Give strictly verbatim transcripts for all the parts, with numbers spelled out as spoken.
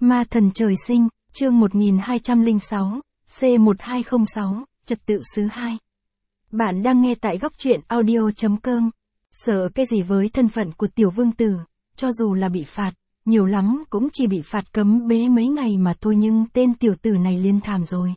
Ma thần trời sinh, chương một nghìn hai trăm lẻ sáu, C một hai không sáu, trật tự xứ hai. Bạn đang nghe tại góc truyện audio chấm com. Sợ cái gì với thân phận của tiểu vương tử, cho dù là bị phạt, nhiều lắm cũng chỉ bị phạt cấm bế mấy ngày mà thôi, nhưng tên tiểu tử này liên thảm rồi.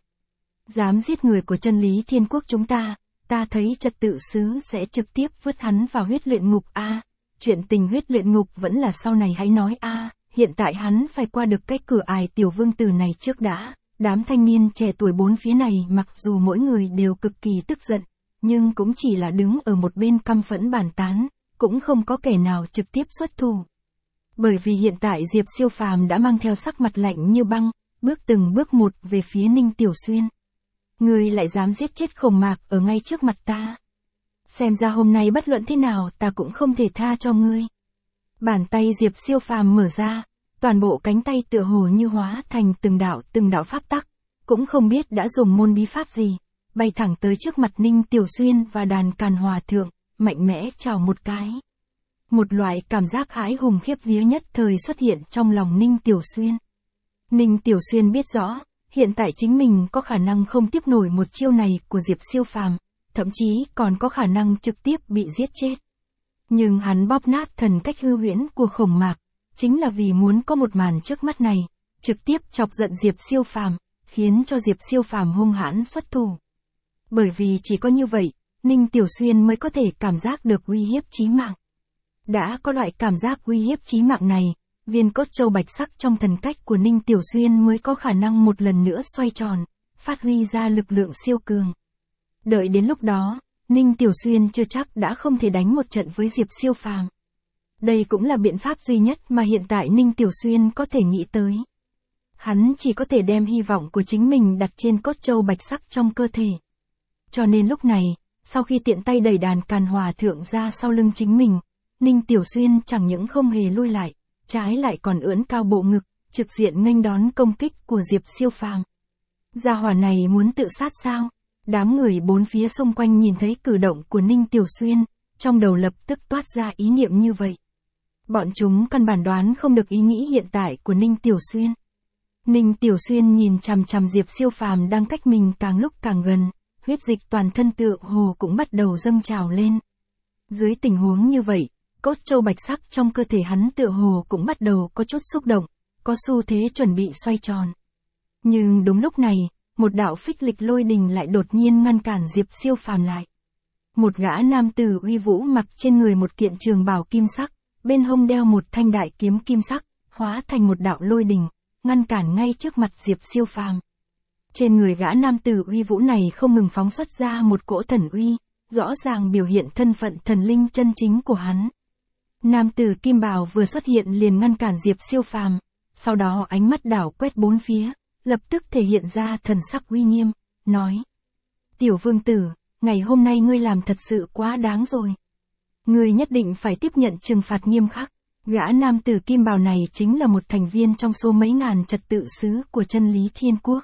Dám giết người của chân lý thiên quốc chúng ta, ta thấy trật tự xứ sẽ trực tiếp vứt hắn vào huyết luyện ngục a. Chuyện tình huyết luyện ngục vẫn là sau này hãy nói a. Hiện tại hắn phải qua được cái cửa ải tiểu vương tử này trước đã. Đám thanh niên trẻ tuổi bốn phía này mặc dù mỗi người đều cực kỳ tức giận, nhưng cũng chỉ là đứng ở một bên căm phẫn bàn tán, cũng không có kẻ nào trực tiếp xuất thủ. Bởi vì hiện tại Diệp Siêu Phàm đã mang theo sắc mặt lạnh như băng, bước từng bước một về phía Ninh Tiểu Xuyên. Ngươi lại dám giết chết Khổng Mạc ở ngay trước mặt ta. Xem ra hôm nay bất luận thế nào ta cũng không thể tha cho ngươi. Bàn tay Diệp Siêu Phàm mở ra, toàn bộ cánh tay tựa hồ như hóa thành từng đạo từng đạo pháp tắc, cũng không biết đã dùng môn bí pháp gì, bay thẳng tới trước mặt Ninh Tiểu Xuyên và đàn Càn Hòa Thượng, mạnh mẽ chào một cái. Một loại cảm giác hãi hùng khiếp vía nhất thời xuất hiện trong lòng Ninh Tiểu Xuyên. Ninh Tiểu Xuyên biết rõ, hiện tại chính mình có khả năng không tiếp nổi một chiêu này của Diệp Siêu Phàm, thậm chí còn có khả năng trực tiếp bị giết chết. Nhưng hắn bóp nát thần cách hư huyễn của Khổng Mạc, chính là vì muốn có một màn trước mắt này, trực tiếp chọc giận Diệp Siêu Phàm, khiến cho Diệp Siêu Phàm hung hãn xuất thủ. Bởi vì chỉ có như vậy, Ninh Tiểu Xuyên mới có thể cảm giác được uy hiếp chí mạng. Đã có loại cảm giác uy hiếp chí mạng này, viên cốt châu bạch sắc trong thần cách của Ninh Tiểu Xuyên mới có khả năng một lần nữa xoay tròn, phát huy ra lực lượng siêu cường. Đợi đến lúc đó, Ninh Tiểu Xuyên chưa chắc đã không thể đánh một trận với Diệp Siêu Phàm. Đây cũng là biện pháp duy nhất mà hiện tại Ninh Tiểu Xuyên có thể nghĩ tới. Hắn chỉ có thể đem hy vọng của chính mình đặt trên cốt châu bạch sắc trong cơ thể. Cho nên lúc này, sau khi tiện tay đẩy đàn Càn Hòa Thượng ra sau lưng chính mình, Ninh Tiểu Xuyên chẳng những không hề lui lại, trái lại còn ưỡn cao bộ ngực, trực diện nghênh đón công kích của Diệp Siêu Phàm. Gia hỏa này muốn tự sát sao? Đám người bốn phía xung quanh nhìn thấy cử động của Ninh Tiểu Xuyên, trong đầu lập tức toát ra ý niệm như vậy. Bọn chúng căn bản đoán không được ý nghĩ hiện tại của Ninh Tiểu Xuyên. Ninh Tiểu Xuyên nhìn chằm chằm Diệp Siêu Phàm đang cách mình càng lúc càng gần, huyết dịch toàn thân tựa hồ cũng bắt đầu dâng trào lên. Dưới tình huống như vậy, cốt châu bạch sắc trong cơ thể hắn tựa hồ cũng bắt đầu có chút xúc động, có xu thế chuẩn bị xoay tròn. Nhưng đúng lúc này, một đạo phích lịch lôi đình lại đột nhiên ngăn cản Diệp Siêu Phàm lại. Một gã nam tử uy vũ mặc trên người một kiện trường bào kim sắc, bên hông đeo một thanh đại kiếm kim sắc, hóa thành một đạo lôi đình, ngăn cản ngay trước mặt Diệp Siêu Phàm. Trên người gã nam tử uy vũ này không ngừng phóng xuất ra một cỗ thần uy, rõ ràng biểu hiện thân phận thần linh chân chính của hắn. Nam tử kim bào vừa xuất hiện liền ngăn cản Diệp Siêu Phàm, sau đó ánh mắt đảo quét bốn phía, lập tức thể hiện ra thần sắc uy nghiêm, nói: "Tiểu vương tử, ngày hôm nay ngươi làm thật sự quá đáng rồi. Ngươi nhất định phải tiếp nhận trừng phạt nghiêm khắc." Gã nam tử kim bào này chính là một thành viên trong số mấy ngàn trật tự sứ của chân lý thiên quốc.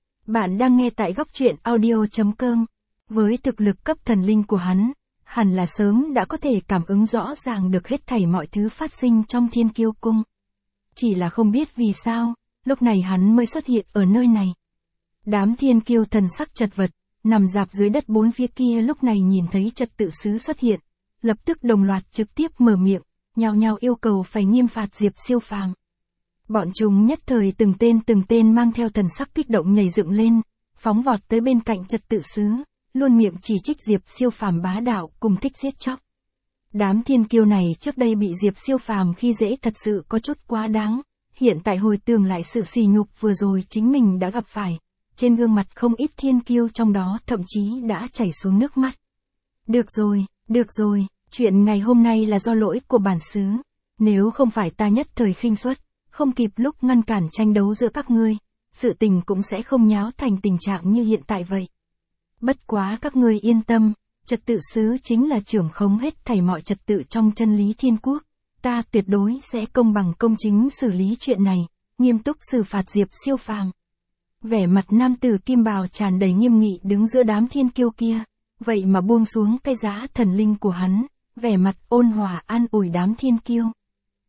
Bạn đang nghe tại góc truyện audio chấm com. Với thực lực cấp thần linh của hắn, hẳn là sớm đã có thể cảm ứng rõ ràng được hết thảy mọi thứ phát sinh trong Thiên Kiêu cung. Chỉ là không biết vì sao, lúc này hắn mới xuất hiện ở nơi này. Đám thiên kiêu thần sắc chật vật, nằm rạp dưới đất bốn phía kia lúc này nhìn thấy trật tự sứ xuất hiện, lập tức đồng loạt trực tiếp mở miệng, nhao nhao yêu cầu phải nghiêm phạt Diệp Siêu Phàm. Bọn chúng nhất thời từng tên từng tên mang theo thần sắc kích động nhảy dựng lên, phóng vọt tới bên cạnh trật tự sứ, luôn miệng chỉ trích Diệp Siêu Phàm bá đạo cùng thích giết chóc. Đám thiên kiêu này trước đây bị Diệp Siêu Phàm khi dễ thật sự có chút quá đáng, hiện tại hồi tưởng lại sự sỉ nhục vừa rồi chính mình đã gặp phải, trên gương mặt không ít thiên kiêu trong đó thậm chí đã chảy xuống nước mắt. Được rồi, được rồi, chuyện ngày hôm nay là do lỗi của bản xứ, nếu không phải ta nhất thời khinh suất, không kịp lúc ngăn cản tranh đấu giữa các ngươi, sự tình cũng sẽ không nháo thành tình trạng như hiện tại vậy. Bất quá các ngươi yên tâm, trật tự sứ chính là trưởng khống hết thảy mọi trật tự trong chân lý thiên quốc, ta tuyệt đối sẽ công bằng công chính xử lý chuyện này, nghiêm túc xử phạt Diệp Siêu Phàm. Vẻ mặt nam tử kim bào tràn đầy nghiêm nghị đứng giữa đám thiên kiêu kia, vậy mà buông xuống cái giá thần linh của hắn, vẻ mặt ôn hòa an ủi đám thiên kiêu.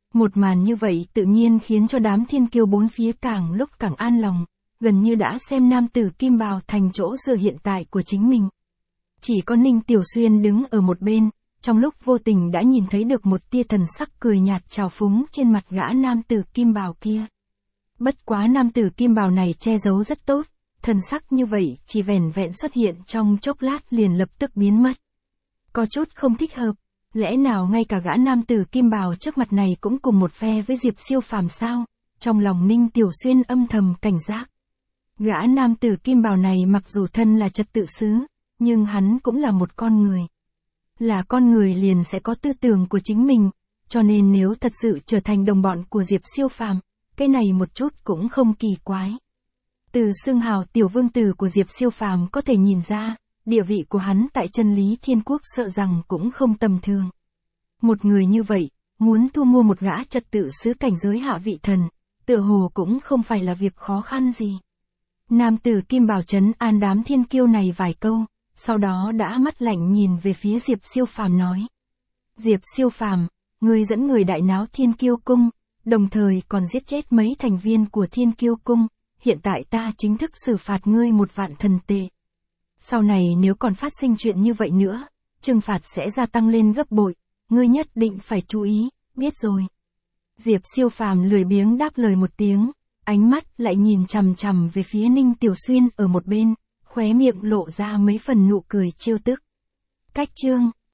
Một màn như vậy tự nhiên khiến cho đám thiên kiêu bốn phía càng lúc càng an lòng, gần như đã xem nam tử kim bào thành chỗ dựa hiện tại của chính mình. Chỉ có Ninh Tiểu Xuyên đứng ở một bên, trong lúc vô tình đã nhìn thấy được một tia thần sắc cười nhạt trào phúng trên mặt gã nam tử kim bào kia. Bất quá nam tử kim bào này che giấu rất tốt, thần sắc như vậy chỉ vẻn vẹn xuất hiện trong chốc lát liền lập tức biến mất. Có chút không thích hợp, lẽ nào ngay cả gã nam tử kim bào trước mặt này cũng cùng một phe với Diệp Siêu Phàm sao? Trong lòng Ninh Tiểu Xuyên âm thầm cảnh giác. Gã nam tử kim bào này mặc dù thân là trật tự sứ, nhưng hắn cũng là một con người. Là con người liền sẽ có tư tưởng của chính mình, cho nên nếu thật sự trở thành đồng bọn của Diệp Siêu Phàm, cái này một chút cũng không kỳ quái. Từ xưng hào tiểu vương tử của Diệp Siêu Phàm có thể nhìn ra, địa vị của hắn tại chân lý thiên quốc sợ rằng cũng không tầm thường. Một người như vậy, muốn thu mua một gã trật tự sứ cảnh giới hạ vị thần, tựa hồ cũng không phải là việc khó khăn gì. Nam tử kim bào trấn an đám thiên kiêu này vài câu, sau đó đã mắt lạnh nhìn về phía Diệp Siêu Phàm nói. Diệp Siêu Phàm, ngươi dẫn người đại náo Thiên Kiêu Cung, đồng thời còn giết chết mấy thành viên của Thiên Kiêu Cung, hiện tại ta chính thức xử phạt ngươi một vạn thần tệ. Sau này nếu còn phát sinh chuyện như vậy nữa, trừng phạt sẽ gia tăng lên gấp bội, ngươi nhất định phải chú ý, biết rồi. Diệp Siêu Phàm lười biếng đáp lời một tiếng, ánh mắt lại nhìn chằm chằm về phía Ninh Tiểu Xuyên ở một bên, khóe miệng lộ ra mấy phần nụ cười trêu tức. Cách chương